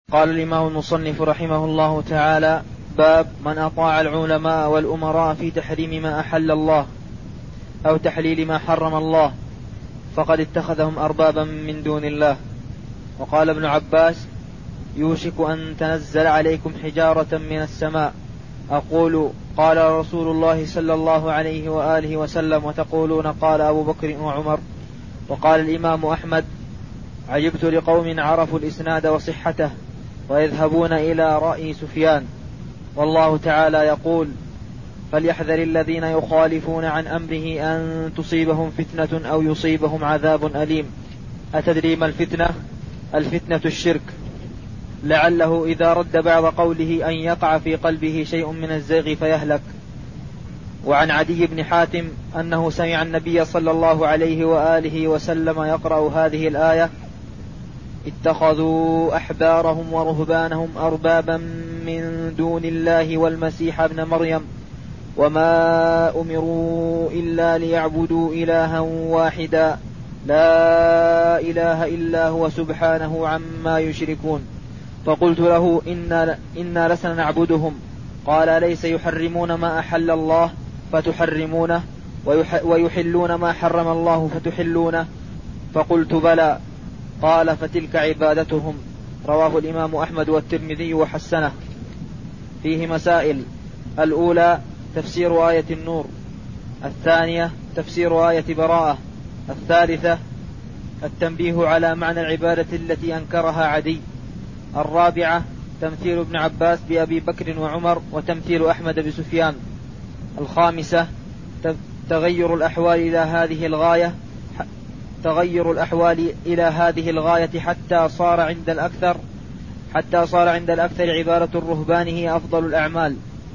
قال الإمام المصنف رحمه الله تعالى: باب من أطاع العلماء والأمراء في تحريم ما أحل الله أو تحليل ما حرم الله فقد اتخذهم أربابا من دون الله. وقال ابن عباس: يوشك أن تنزل عليكم حجارة من السماء أقول قال رسول الله صلى الله عليه وآله وسلم وتقولون قال أبو بكر وعمر. وقال الإمام أحمد: عجبت لقوم عرفوا الإسناد وصحته ويذهبون إلى رأي سفيان. والله تعالى يقول: فليحذر الذين يخالفون عن أمره أن تصيبهم فتنة أو يصيبهم عذاب أليم. أتدري ما الفتنة؟ الفتنة الشرك، لعله إذا رد بعض قوله أن يقع في قلبه شيء من الزيغ فيهلك. وعن عدي بن حاتم أنه سمع النبي صلى الله عليه وآله وسلم يقرأ هذه الآية: اتخذوا أحبارهم ورهبانهم أربابا من دون الله والمسيح ابن مريم وما أمروا إلا ليعبدوا إلها واحدا لا إله إلا هو سبحانه عما يشركون. فقلت له: إنا لسنا نعبدهم. قال: ليس يحرمون ما أحل الله فتحرمونه ويحلون ما حرم الله فتحلونه؟ فقلت: بلى. قال: فتلك عبادتهم. رواه الإمام أحمد والترمذي وحسنه. فيه مسائل: الأولى تفسير آية النور، الثانية تفسير آية براءة، الثالثة التنبيه على معنى العبادة التي أنكرها عدي، الرابعة تمثيل ابن عباس بأبي بكر وعمر وتمثيل أحمد بسفيان، الخامسة تغير الأحوال إلى هذه الغاية حتى صار عند الأكثر عبادة الرهبان هي أفضل الأعمال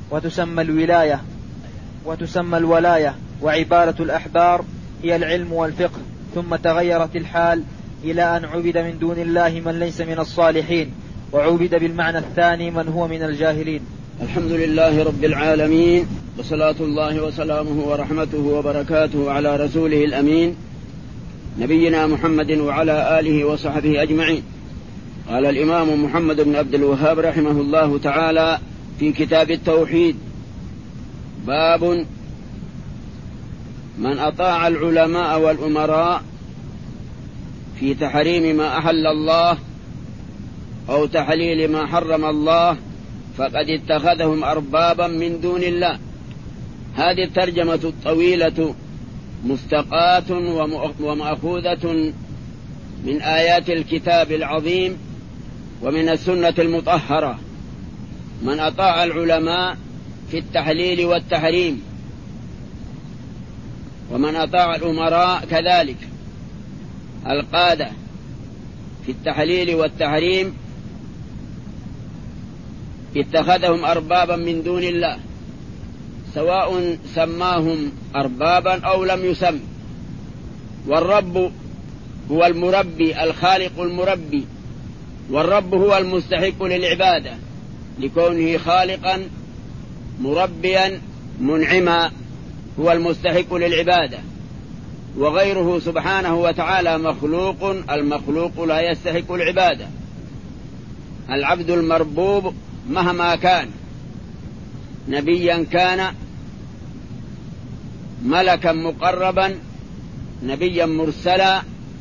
وتسمى الولاية، وعبادة الأحبار هي العلم والفقه. ثم تغيرت الحال إلى أن عبد من دون الله من ليس من الصالحين، وعبد بالمعنى الثاني من هو من الجاهلين. الحمد لله رب العالمين، وصلاة الله وسلامه ورحمته وبركاته على رسوله الأمين نبينا محمد وعلى آله وصحبه أجمعين. قال الإمام محمد بن عبد الوهاب رحمه الله تعالى في كتاب التوحيد: باب من أطاع العلماء والأمراء في تحريم ما أحل الله أو تحليل ما حرم الله فقد اتخذهم أربابا من دون الله. هذه الترجمة الطويلة مستقاة ومأخوذة من آيات الكتاب العظيم ومن السنة المطهرة. من أطاع العلماء في التحليل والتحريم، ومن أطاع الأمراء كذلك القادة في التحليل والتحريم اتخذهم أربابا من دون الله، سواء سماهم أربابا أو لم يسم. والرب هو المربي الخالق المربي، والرب هو المستحق للعبادة لكونه خالقا مربيا منعما، هو المستحق للعبادة. وغيره سبحانه وتعالى مخلوق، المخلوق لا يستحق العبادة. العبد المربوب مهما كان، نبيا كان، ملكا مقربا، نبيا مرسلا،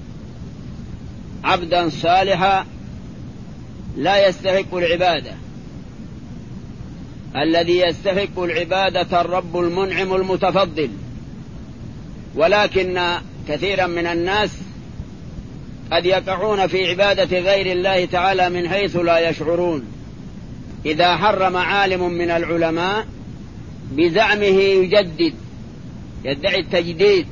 عبدا صالحا، لا يستحق العبادة. الذي يستحق العبادة الرب المنعم المتفضل. ولكن كثيرا من الناس قد يقعون في عبادة غير الله تعالى من حيث لا يشعرون. إذا حرم عالم من العلماء بزعمه يجدد، يدعي التجديد،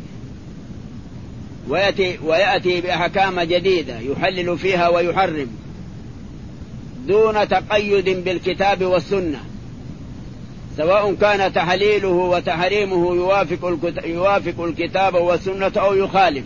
ويأتي بأحكام جديدة يحلل فيها ويحرم دون تقيد بالكتاب والسنة، سواء كان تحليله وتحريمه يوافق الكتاب والسنة أو يخالف.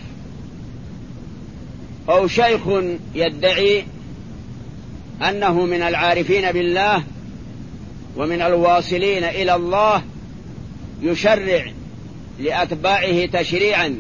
أو شيخ يدعي أنه من العارفين بالله ومن الواصلين إلى الله، يشرع لأتباعه تشريعا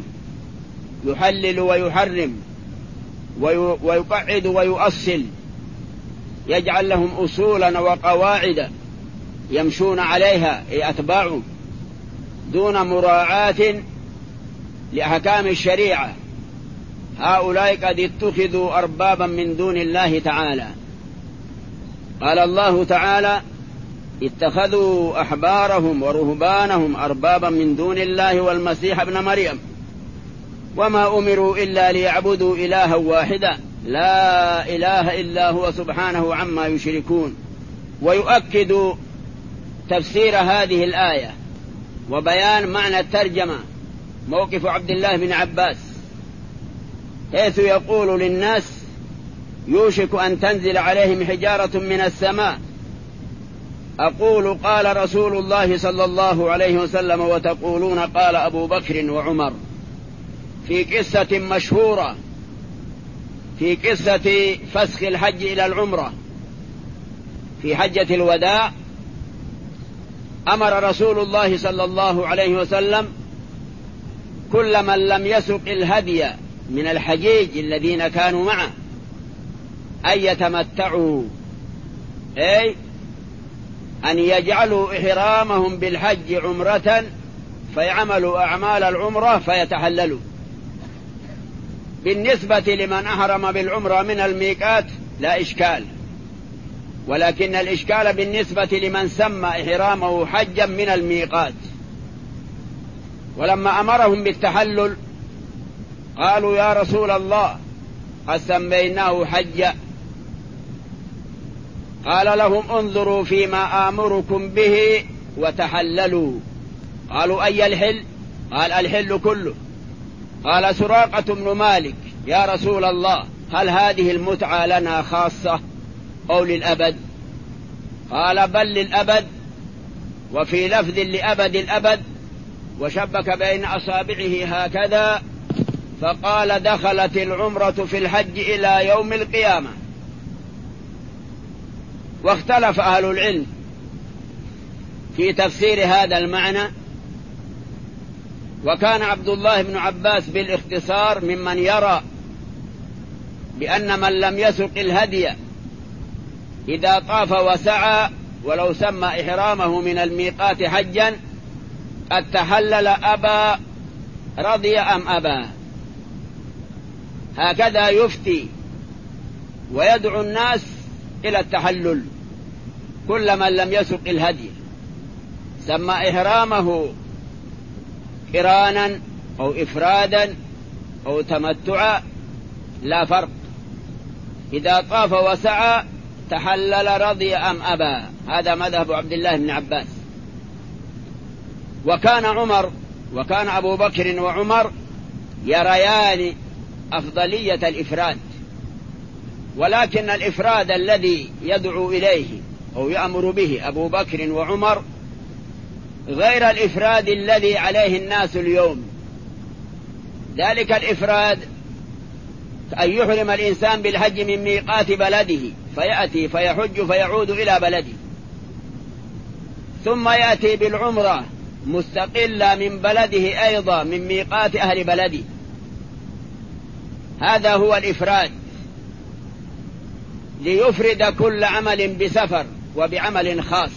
يحلل ويحرم ويقعد ويؤصل يجعل لهم أصولا وقواعد يمشون عليها أي أتباعه دون مراعاة لأحكام الشريعة. هؤلاء قد اتخذوا أربابا من دون الله تعالى. قال الله تعالى: اتخذوا أحبارهم ورهبانهم أربابا من دون الله والمسيح ابن مريم وما أمروا إلا ليعبدوا إلها واحدا لا إله إلا هو سبحانه عما يشركون. ويؤكد تفسير هذه الآية وبيان معنى الترجمة موقف عبد الله بن عباس، حيث يقول للناس: يوشك أن تنزل عليهم حجارة من السماء. أقول قال رسول الله صلى الله عليه وسلم وتقولون قال أبو بكر وعمر. في قصة مشهورة، في قصة فسخ الحج إلى العمرة في حجة الوداع، أمر رسول الله صلى الله عليه وسلم كل من لم يسق الهدي من الحجيج الذين كانوا معه أن يتمتعوا، أي أن يجعلوا إحرامهم بالحج عمرة فيعملوا أعمال العمرة فيتحللوا. بالنسبة لمن أحرم بالعمرة من الميقات لا إشكال، ولكن الإشكال بالنسبة لمن سمى إحرامه حجا من الميقات. ولما أمرهم بالتحلل قالوا: يا رسول الله قد سميناه حجا. قال لهم: انظروا فيما آمركم به وتحللوا. قالوا: أي الحل؟ قال: الحل كله. قال سراقة بن مالك: يا رسول الله هل هذه المتعة لنا خاصة أو للأبد؟ قال: بل للأبد، وفي لفظ لأبد الأبد، وشبك بين أصابعه هكذا فقال: دخلت العمرة في الحج إلى يوم القيامة. واختلف أهل العلم في تفسير هذا المعنى، وكان عبد الله بن عباس بالاختصار ممن يرى بأن من لم يسق الهدي إذا طاف وسعى ولو سمى إحرامه من الميقات حجا قد تحلل أبى رضي أم أبى. هكذا يفتي ويدعو الناس إلى التحلل. كل من لم يسق الهدي سمى إحرامه قرانا أو إفرادا أو تمتعا لا فرق، إذا طاف وسعى تحلل رضي أم أبى. هذا مذهب عبد الله بن عباس. وكان أبو بكر وعمر يريان أفضلية الإفراد، ولكن الإفراد الذي يدعو إليه أو يأمر به أبو بكر وعمر غير الإفراد الذي عليه الناس اليوم. ذلك الإفراد أن يحرم الإنسان بالحج من ميقات بلده فيأتي فيحج فيعود إلى بلده، ثم يأتي بالعمرة مستقلة من بلده أيضا من ميقات أهل بلده. هذا هو الإفراد، ليفرد كل عمل بسفر وبعمل خاص.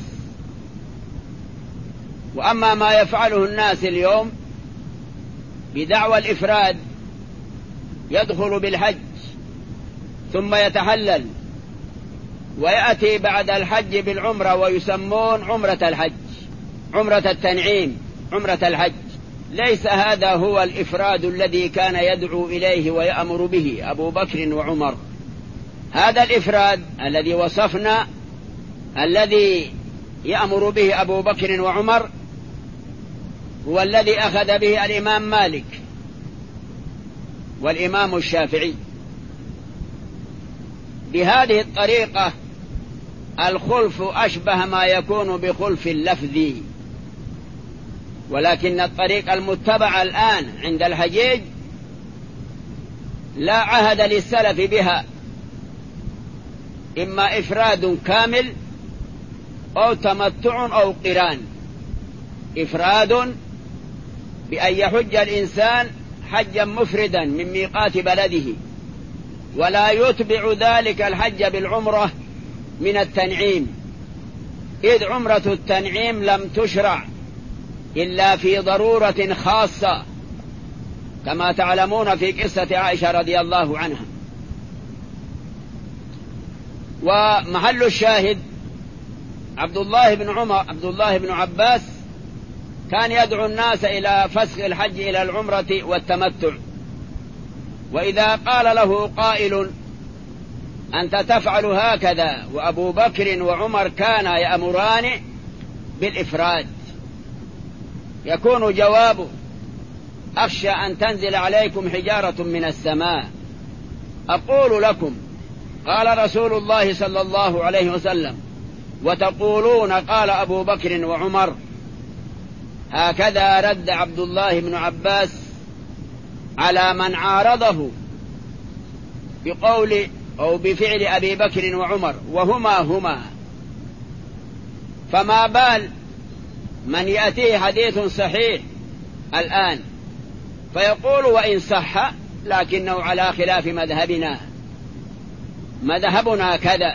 وأما ما يفعله الناس اليوم بدعوى الإفراد، يدخل بالحج ثم يتحلل ويأتي بعد الحج بالعمرة ويسمون عمرة الحج، عمرة التنعيم، عمرة الحج. ليس هذا هو الإفراد الذي كان يدعو إليه ويأمر به أبو بكر وعمر. هذا الإفراد الذي وصفنا الذي يأمر به أبو بكر وعمر هو الذي أخذ به الإمام مالك والإمام الشافعي. بهذه الطريقة الخلف أشبه ما يكون بخلف اللفظي، ولكن الطريقة المتبعة الآن عند الحجيج لا عهد للسلف بها، إما إفراد كامل أو تمتع أو قران. إفراد بأن يحج الإنسان حجا مفردا من ميقات بلده ولا يتبع ذلك الحج بالعمرة من التنعيم، إذ عمرة التنعيم لم تشرع إلا في ضرورة خاصة، كما تعلمون في قصة عائشة رضي الله عنها. ومحل الشاهد عبد الله بن عباس كان يدعو الناس إلى فسخ الحج إلى العمرة والتمتع، وإذا قال له قائل أنت تفعل هكذا وأبو بكر وعمر كانا يأمران بالإفراد، يكون جوابه أخشى أن تنزل عليكم حجارة من السماء. أقول لكم قال رسول الله صلى الله عليه وسلم وتقولون قال أبو بكر وعمر. هكذا رد عبد الله بن عباس على من عارضه بقول أو بفعل أبي بكر وعمر وهما. فما بال من يأتيه حديث صحيح الآن فيقول وإن صح لكنه على خلاف مذهبنا كذا.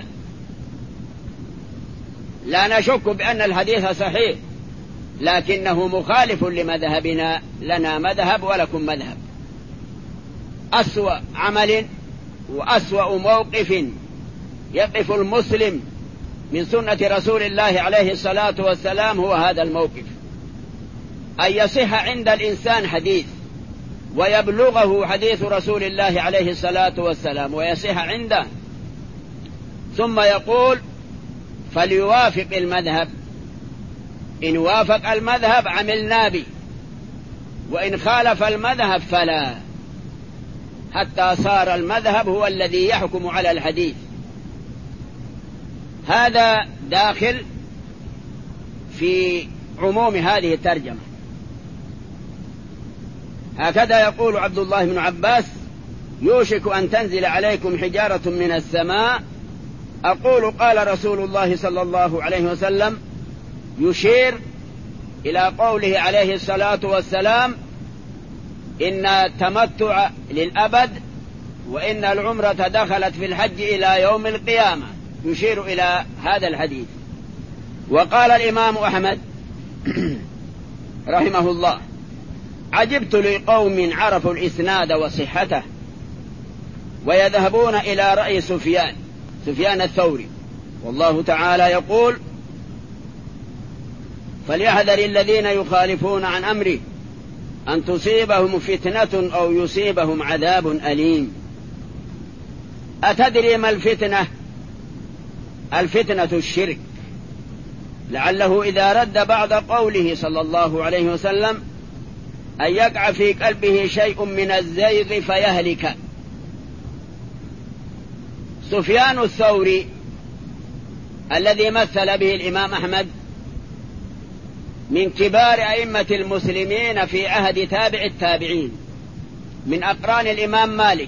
لا نشك بأن الحديث صحيح لكنه مخالف لمذهبنا، لنا مذهب ولكم مذهب. أسوأ عمل وأسوأ موقف يقف المسلم من سنة رسول الله عليه الصلاة والسلام هو هذا الموقف، أن يصح عند الإنسان حديث ويبلغه حديث رسول الله عليه الصلاة والسلام ويصح عنده، ثم يقول فليوافق المذهب، إن وافق المذهب عملنا به، وإن خالف المذهب فلا، حتى صار المذهب هو الذي يحكم على الحديث. هذا داخل في عموم هذه الترجمة. هكذا يقول عبد الله بن عباس يوشك أن تنزل عليكم حجارة من السماء. أقول قال رسول الله صلى الله عليه وسلم، يشير إلى قوله عليه الصلاة والسلام إن التمتع للأبد وإن العمرة دخلت في الحج إلى يوم القيامة، يشير إلى هذا الحديث. وقال الإمام أحمد رحمه الله عجبت لقوم عرفوا الإسناد وصحته ويذهبون إلى رأي سفيان الثوري، والله تعالى يقول فليحذر الذين يخالفون عن أمره أن تصيبهم فتنة أو يصيبهم عذاب أليم. أتدري ما الفتنة؟ الفتنة الشرك، لعله إذا رد بعد قوله صلى الله عليه وسلم أن يقع في قلبه شيء من الزيغ فيهلك. سفيان الثوري الذي مثل به الإمام أحمد من كبار أئمة المسلمين في عهد تابع التابعين، من أقران الإمام مالك.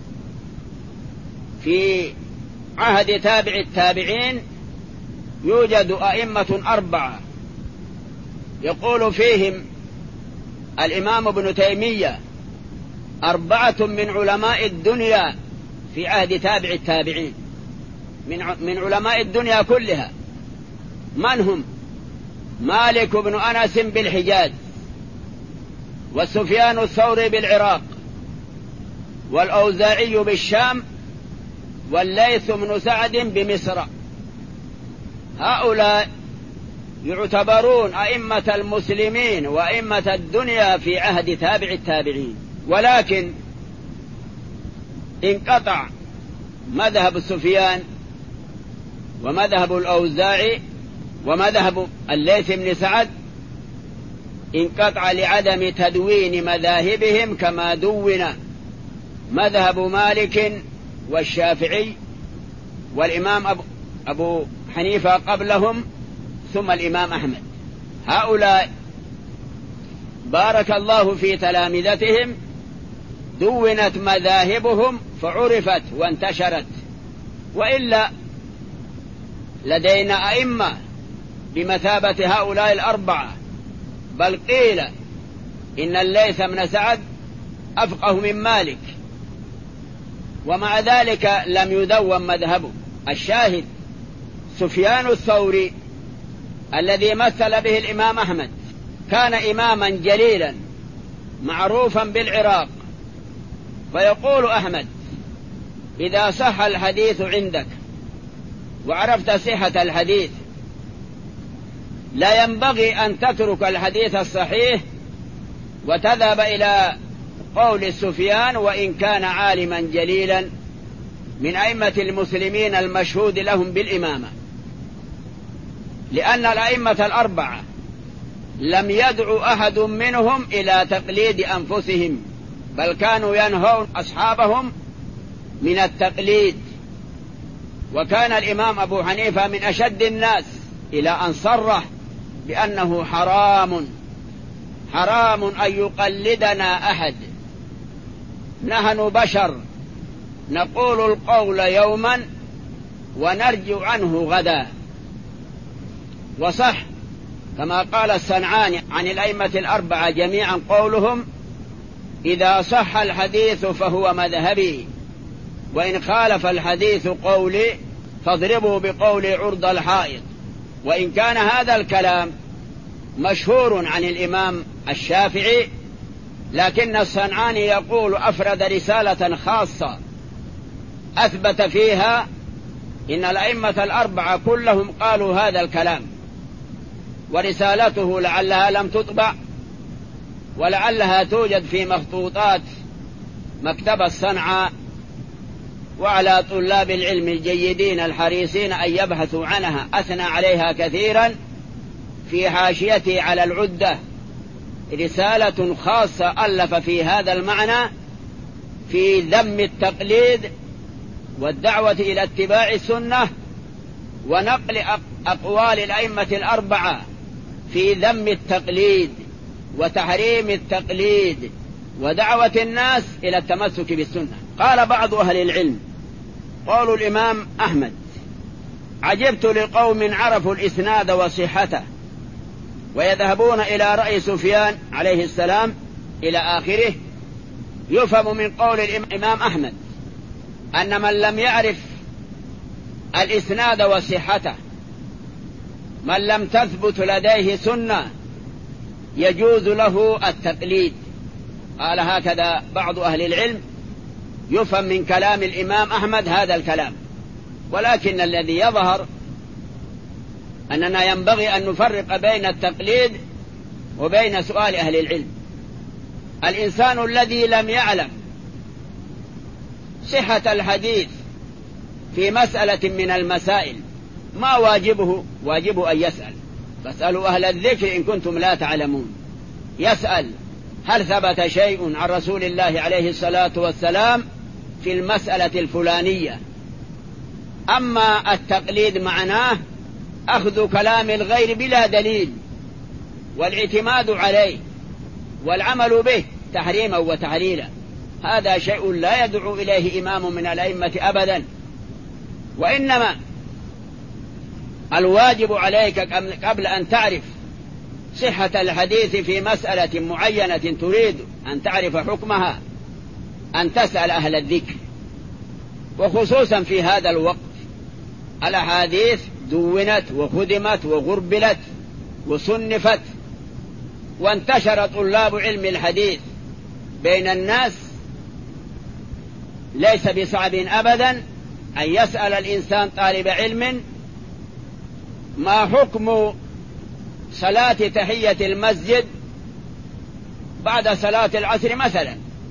في عهد تابع التابعين يوجد أئمة 4 يقول فيهم الإمام ابن تيمية 4 من علماء الدنيا في عهد تابع التابعين، من علماء الدنيا كلها. من هم؟ مالك بن أنس بالحجاز، وسفيان الثوري بالعراق، والأوزاعي بالشام، والليث بن سعد بمصر. هؤلاء يعتبرون أئمة المسلمين وأئمة الدنيا في عهد تابع التابعين، ولكن انقطع مذهب سفيان ومذهب الأوزاعي ومذهب الليث بن سعد، انقطع لعدم تدوين مذاهبهم كما دون مذهب مالك والشافعي والإمام أبو حنيفة قبلهم ثم الإمام أحمد. هؤلاء بارك الله في تلامذتهم دونت مذاهبهم فعرفت وانتشرت، وإلا لدينا أئمة بمثابة هؤلاء 4، بل قيل إن الليث بن سعد أفقه من مالك، ومع ذلك لم يدون مذهبه. الشاهد سفيان الثوري الذي مثل به الإمام أحمد كان إماما جليلا معروفا بالعراق، فيقول أحمد: إذا صح الحديث عندك وعرفت صحة الحديث لا ينبغي أن تترك الحديث الصحيح وتذهب إلى قول سفيان وإن كان عالما جليلا من أئمة المسلمين المشهود لهم بالإمامة، لأن الأئمة الأربعة لم يدعو أحد منهم إلى تقليد أنفسهم، بل كانوا ينهون أصحابهم من التقليد. وكان الإمام أبو حنيفة من أشد الناس إلى أن صرح بأنه حرام أن يقلدنا أحد، نحن بشر نقول القول يوما ونرجع عنه غدا. وصح كما قال الصنعاني عن الأئمة الأربعة جميعا قولهم: إذا صح الحديث فهو مذهبي، وإن خالف الحديث قولي فاضربوا بقولي عرض الحائط. وإن كان هذا الكلام مشهور عن الإمام الشافعي، لكن الصنعاني يقول أفرد رسالة خاصة أثبت فيها إن الأئمة الأربعة كلهم قالوا هذا الكلام، ورسالته لعلها لم تطبع ولعلها توجد في مخطوطات مكتبة صنعاء، وعلى طلاب العلم الجيدين الحريصين أن يبحثوا عنها. أثنى عليها كثيرا في حاشيته على العدة، رسالة خاصة ألف في هذا المعنى في ذم التقليد والدعوة إلى اتباع السنة ونقل أقوال الأئمة الأربعة في ذم التقليد وتحريم التقليد ودعوة الناس إلى التمسك بالسنة. قال بعض أهل العلم قالوا الإمام أحمد: عجبت لقوم عرفوا الإسناد وصحته ويذهبون إلى رأي سفيان عليه السلام إلى آخره. يفهم من قول الإمام أحمد أن من لم يعرف الإسناد وصحته، من لم تثبت لديه سنة، يجوز له التقليد. قال هكذا بعض أهل العلم. يفهم من كلام الإمام أحمد هذا الكلام، ولكن الذي يظهر أننا ينبغي أن نفرق بين التقليد وبين سؤال أهل العلم. الإنسان الذي لم يعلم صحة الحديث في مسألة من المسائل ما واجبه؟ واجبه أن يسأل. فاسألوا أهل الذكر إن كنتم لا تعلمون. يسأل: هل ثبت شيء عن رسول الله عليه الصلاة والسلام في المسألة الفلانية؟ أما التقليد معناه أخذ كلام الغير بلا دليل والاعتماد عليه والعمل به تحريما وتحليلا. هذا شيء لا يدعو إليه إمام من الأئمة أبدا. وإنما الواجب عليك قبل أن تعرف صحة الحديث في مسألة معينة تريد أن تعرف حكمها أن تسأل أهل الذكر، وخصوصا في هذا الوقت الأحاديث دونت وخدمت وغربلت وصنفت، وانتشر طلاب علم الحديث بين الناس. ليس بصعب أبدا أن يسأل الإنسان طالب علم: ما حكم صلاة تحية المسجد بعد صلاة العصر مثلا؟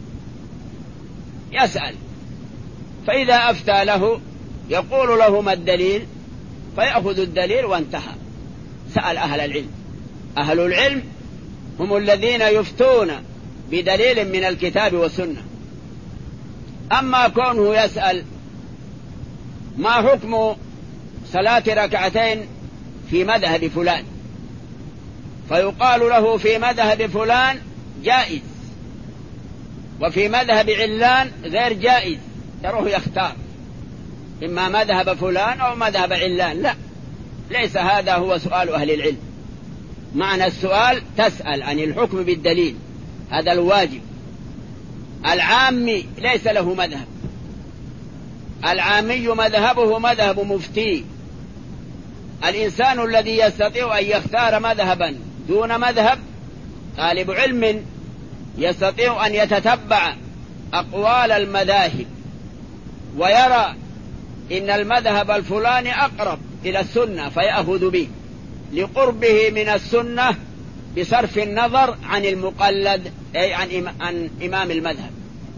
يسأل، فإذا أفتى له يقول له: ما الدليل؟ فيأخذ الدليل وانتهى. سأل أهل العلم. أهل العلم هم الذين يفتون بدليل من الكتاب والسنة. أما كونه يسأل: ما حكم صلاة ركعتين في مذهب فلان؟ فيقال له: في مذهب فلان جائز، وفي مذهب علان غير جائز. يروح يختار إما مذهب فلان أو مذهب علان. لا، ليس هذا هو سؤال أهل العلم. معنى السؤال تسأل عن الحكم بالدليل، هذا الواجب. العامي ليس له مذهب، العامي مذهبه مذهب مفتي، الإنسان الذي يستطيع أن يختار مذهبا دون مذهب، طالب علم يستطيع أن يتتبع أقوال المذاهب ويرى إن المذهب الفلاني أقرب إلى السنة فيأخذ به لقربه من السنة بصرف النظر عن المقلد أي عن إمام المذهب.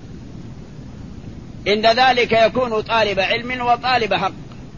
عند ذلك يكون طالب علم وطالب حق.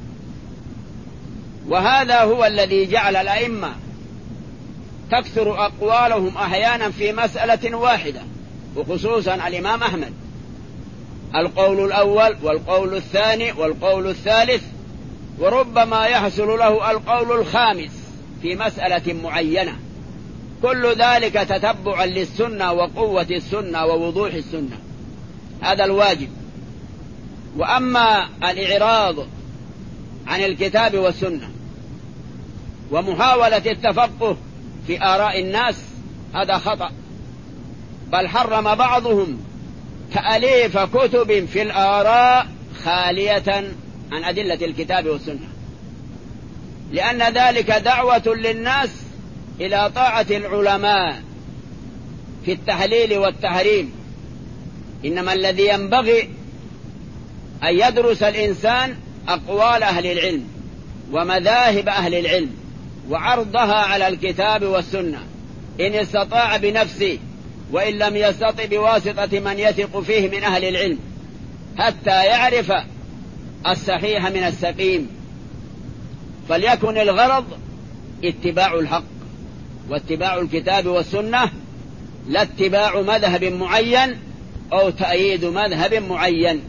وهذا هو الذي جعل الأئمة تكثر أقوالهم أحيانا في مسألة واحدة، وخصوصا الإمام أحمد، القول الأول والقول الثاني والقول الثالث، وربما يحصل له القول الخامس في مسألة معينة، كل ذلك تتبعا للسنة وقوة السنة ووضوح السنة، هذا الواجب. وأما الإعراض عن الكتاب والسنة ومحاولة التفقه في آراء الناس هذا خطأ، بل حرم بعضهم تأليف كتب في الآراء خالية عن أدلة الكتاب والسنة، لأن ذلك دعوة للناس إلى طاعة العلماء في التحليل والتحريم. إنما الذي ينبغي أن يدرس الإنسان أقوال أهل العلم ومذاهب أهل العلم وعرضها على الكتاب والسنة إن استطاع بنفسه، وإن لم يستطع بواسطة من يثق فيه من أهل العلم، حتى يعرف الصحيح من السقيم. فليكن الغرض اتباع الحق واتباع الكتاب والسنة، لا اتباع مذهب معين أو تأييد مذهب معين.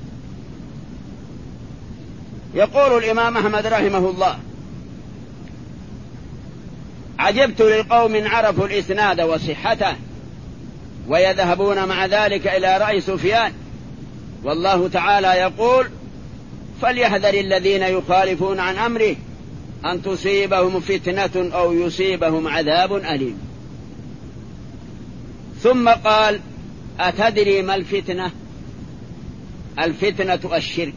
يقول الإمام أحمد رحمه الله: عجبت لقوم عرفوا الإسناد وصحته ويذهبون مع ذلك إلى رأي سفيان، والله تعالى يقول: فليحذر الذين يخالفون عن أمره أن تصيبهم فتنة أو يصيبهم عذاب أليم. ثم قال: أتدري ما الفتنة؟ الفتنة الشرك.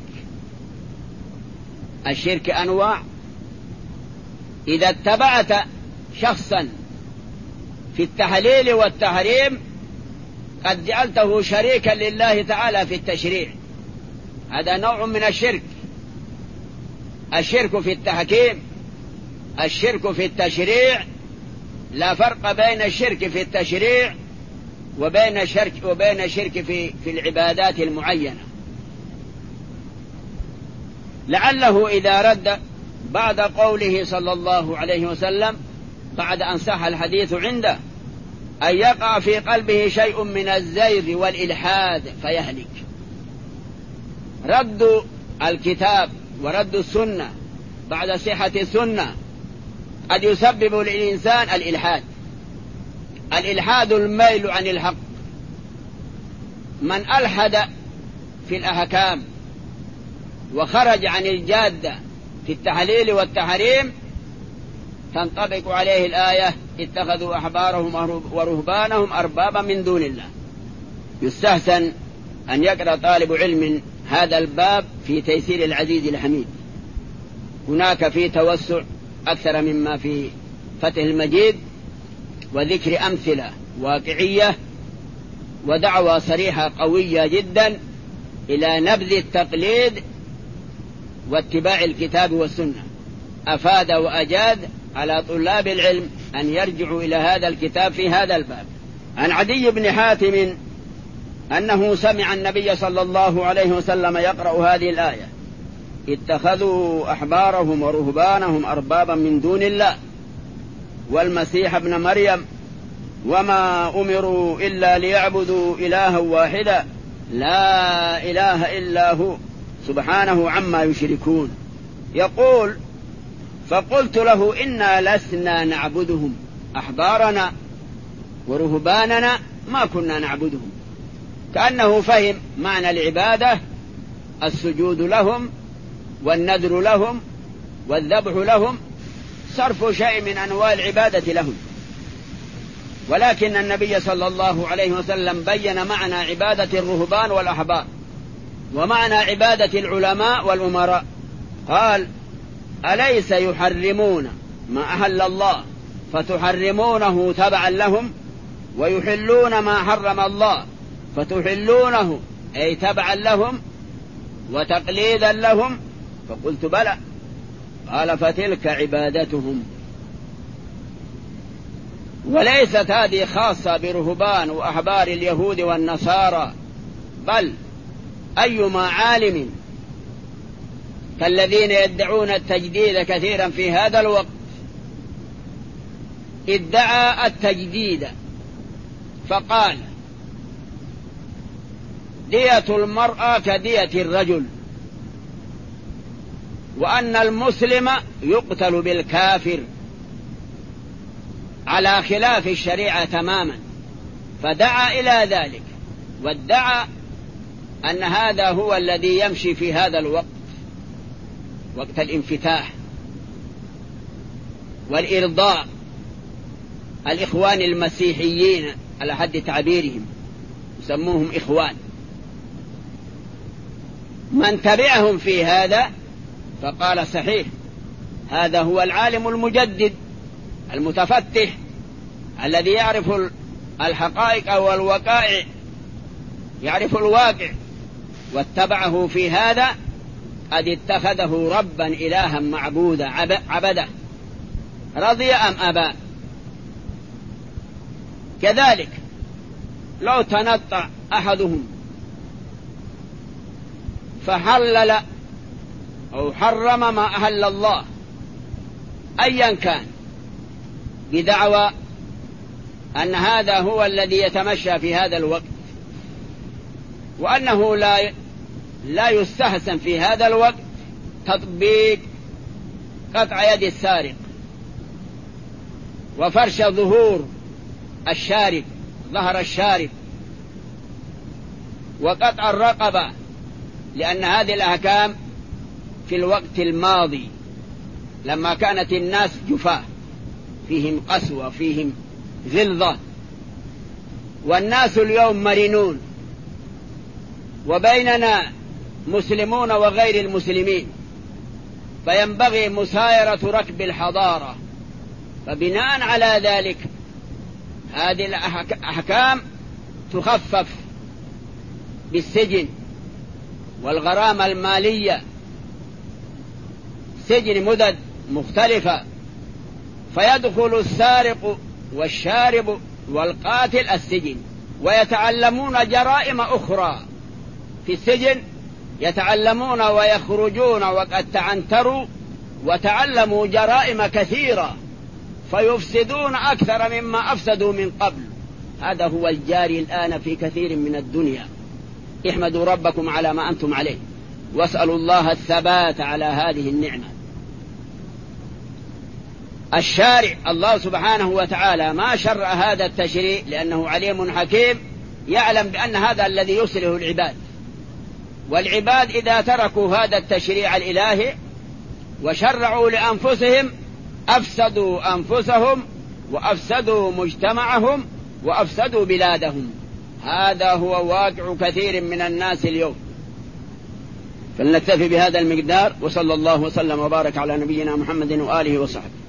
الشرك أنواع، إذا اتبعت شخصا في التحليل والتحريم قد جعلته شريكا لله تعالى في التشريع، هذا نوع من الشرك. الشرك في التحكيم، الشرك في التشريع، لا فرق بين الشرك في التشريع وبين الشرك في العبادات المعينة. لعله إذا رد بعد قوله صلى الله عليه وسلم بعد أن صح الحديث عنده أن يقع في قلبه شيء من الزيغ والإلحاد فيهلك. رد الكتاب ورد السنة بعد صحة السنة قد يسبب للإنسان الإلحاد. الإلحاد الميل عن الحق. من ألحد في الأحكام وخرج عن الجادة في التحليل والتحريم تنطبق عليه الآية: اتخذوا أحبارهم ورهبانهم أربابا من دون الله. يستحسن أن يقرأ طالب علم هذا الباب في تيسير العزيز الحميد، هناك في توسع أكثر مما في فتح المجيد، وذكر أمثلة واقعية ودعوة صريحة قوية جدا إلى نبذ التقليد واتباع الكتاب والسنة. أفاد وأجاد على طلاب العلم أن يرجعوا إلى هذا الكتاب في هذا الباب. عن عدي بن حاتم أنه سمع النبي صلى الله عليه وسلم يقرأ هذه الآية: اتخذوا أحبارهم ورهبانهم أربابا من دون الله والمسيح ابن مريم وما أمروا إلا ليعبدوا إلها واحدا لا إله إلا هو سبحانه عما يشركون. يقول: فقلت له: إنا لسنا نعبدهم، أحبارنا ورهباننا ما كنا نعبدهم. كأنه فهم معنى العبادة: السجود لهم والنذر لهم والذبح لهم، صرف شيء من أنواع العبادة لهم. ولكن النبي صلى الله عليه وسلم بين معنى عبادة الرهبان والأحبار ومعنى عبادة العلماء والأمراء. قال: أليس يحرمون ما أحل الله فتحرمونه تبعا لهم، ويحلون ما حرم الله فتحلونه أي تبعا لهم وتقليدا لهم؟ فقلت بلى. قال فتلك عبادتهم. وليست هذه خاصة برهبان وأحبار اليهود والنصارى، بل أيما عالم كالذين يدعون التجديد كثيرا في هذا الوقت ادعى التجديد فقال دية المرأة كدية الرجل، وأن المسلم يقتل بالكافر على خلاف الشريعة تماما، فدعا إلى ذلك وادعى أن هذا هو الذي يمشي في هذا الوقت، وقت الانفتاح والإرضاء الإخوان المسيحيين على حد تعبيرهم، يسموهم إخوان. من تبعهم في هذا فقال صحيح، هذا هو العالم المجدد المتفتح الذي يعرف الحقائق والوقائع، يعرف الواقع، واتبعه في هذا قد اتخذه ربا إلها معبودا عبده، رضي أم أبى. كذلك لو تنطع أحدهم فحلل أو حرم ما أحل الله أيا كان بدعوى أن هذا هو الذي يتمشى في هذا الوقت، وأنه لا يستحسن في هذا الوقت تطبيق قطع يد السارق وفرش ظهور الشارب ظهر الشارب وقطع الرقبة، لأن هذه الأحكام في الوقت الماضي لما كانت الناس جفاة فيهم قسوة فيهم غلظة، والناس اليوم مرنون، وبيننا مسلمون وغير المسلمين، فينبغي مسايرة ركب الحضارة. فبناء على ذلك هذه الأحكام تخفف بالسجن والغرامة المالية، سجن مدد مختلفة، فيدخل السارق والشارب والقاتل السجن ويتعلمون جرائم أخرى في السجن، يتعلمون ويخرجون وقد تعنتروا وتعلموا جرائم كثيرة فيفسدون أكثر مما أفسدوا من قبل. هذا هو الجاري الآن في كثير من الدنيا. احمدوا ربكم على ما أنتم عليه، واسألوا الله الثبات على هذه النعمة. الشارع الله سبحانه وتعالى ما شرع هذا التشريع لأنه عليم حكيم، يعلم بأن هذا الذي يصلح العباد، والعباد إذا تركوا هذا التشريع الإلهي وشرعوا لأنفسهم أفسدوا أنفسهم وأفسدوا مجتمعهم وأفسدوا بلادهم. هذا هو واقع كثير من الناس اليوم. فلنكتفي بهذا المقدار، وصلى الله وسلم وبارك على نبينا محمد وآله وصحبه.